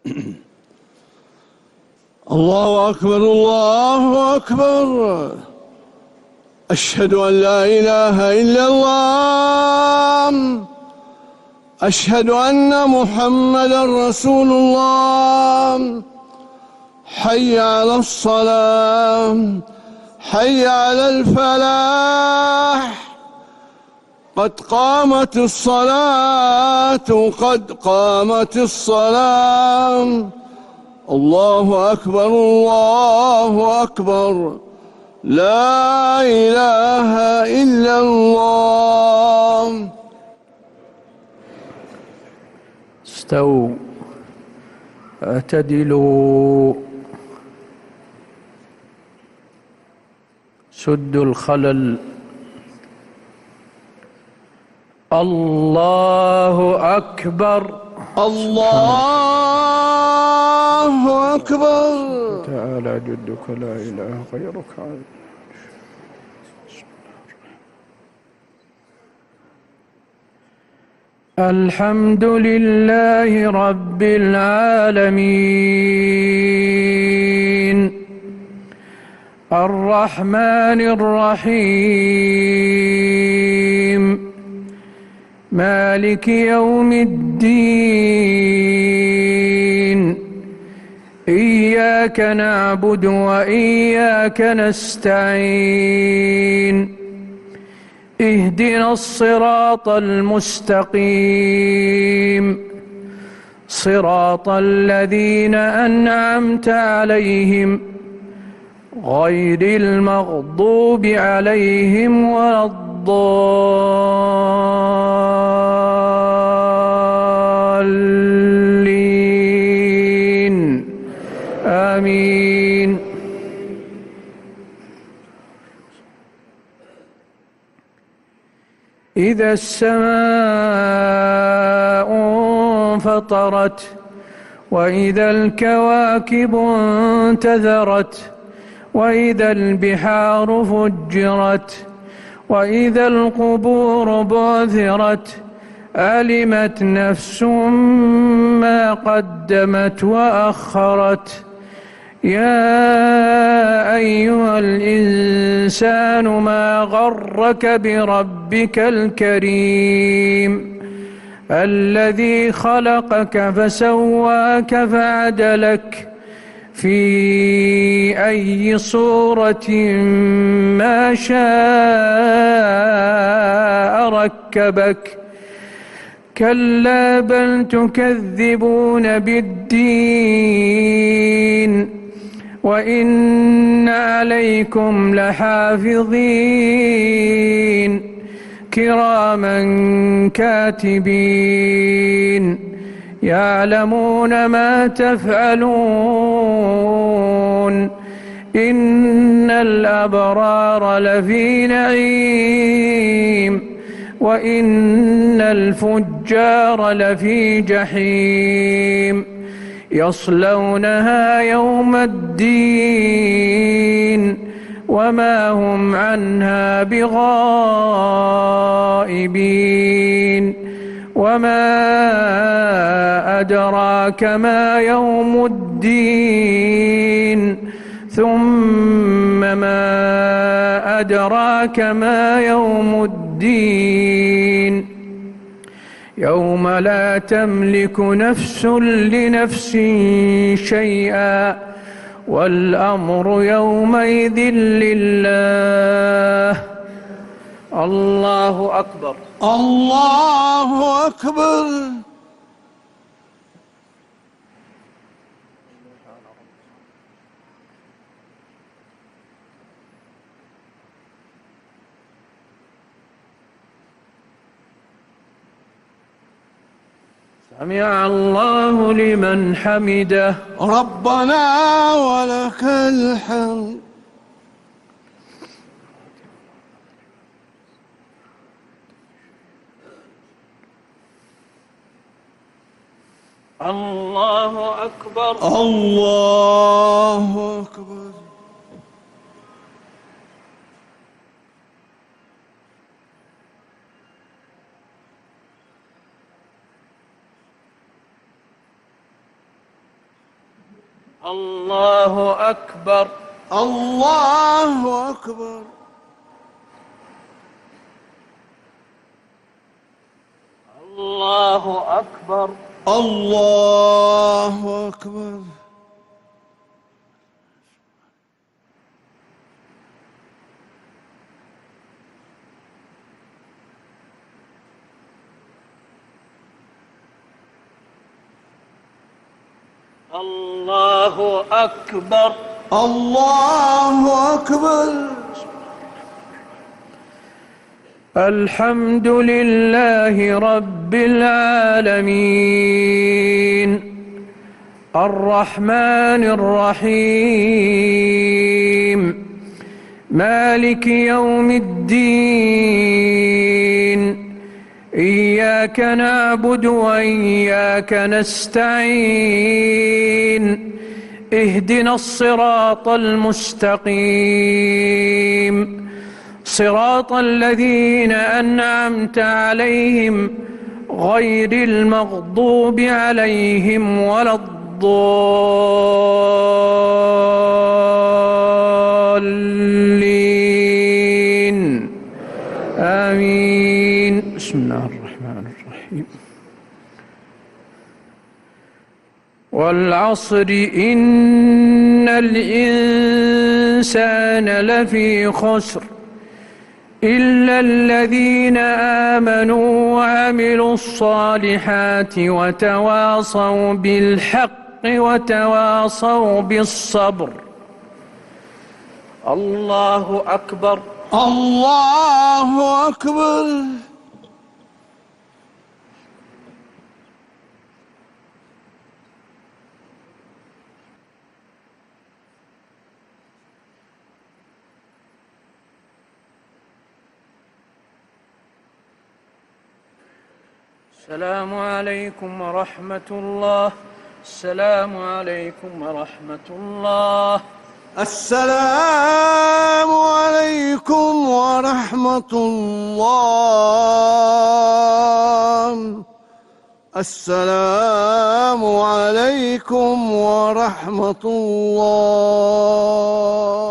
الله أكبر الله أكبر. أشهد أن لا إله إلا الله. أشهد أن محمدًا رسول الله. حي على الصلاة، حي على الفلاح. قد قامت الصلاة، قد قامت الصلاة. الله أكبر الله أكبر. لا إله إلا الله. استووا، اعتدلوا، سدوا الخلل. الله أكبر. الله أكبر. تعالى جدك لا إله غيرك. الحمد لله رب العالمين، الرحمن الرحيم، مالك يوم الدين. إياك نعبد وإياك نستعين. اهدنا الصراط المستقيم، صراط الذين أنعمت عليهم غير المغضوب عليهم ولا الضالين. آمين. إذا السماء انفطرت، وإذا الكواكب انتثرت، وإذا البحار فجرت، وإذا القبور بعثرت، علمت نفس ما قدمت وأخرت. يا أيها الإنسان ما غرك بربك الكريم الذي خلقك فسواك فعدلك في أي صورة ما شاء ركبك. كلا بل تكذبون بالدين، وإن عليكم لحافظين كراما كاتبين يعلمون ما تفعلون. إن الأبرار لفي نعيم، وإن الفجار لفي جحيم. يصلونها يوم الدين وما هم عنها بغائبين. وما أدراك ما يوم الدين، ثم ما أدراك ما يوم الدين. يوم لا تملك نفس لنفس شيئا، والأمر يومئذ لله. الله أكبر. الله أكبر. سمع الله لمن حمده. ربنا ولك الحمد. الله أكبر. الله أكبر. الله أكبر. الله أكبر. الله أكبر. الله أكبر. الله أكبر. الله أكبر. الحمد لله رب العالمين الرحمن الرحيم مالك يوم الدين إياك نعبد وإياك نستعين اهدنا الصراط المستقيم صراط الذين أنعمت عليهم غير المغضوب عليهم ولا الضالين آمين. بسم الله الرحمن الرحيم. والعصر إن الإنسان لفي خسر إلا الذين آمنوا وعملوا الصالحات وتواصوا بالحق وتواصوا بالصبر. الله أكبر. الله أكبر. السلام عليكم ورحمة الله. السلام عليكم ورحمة الله. السلام عليكم ورحمة الله. السلام عليكم ورحمة الله.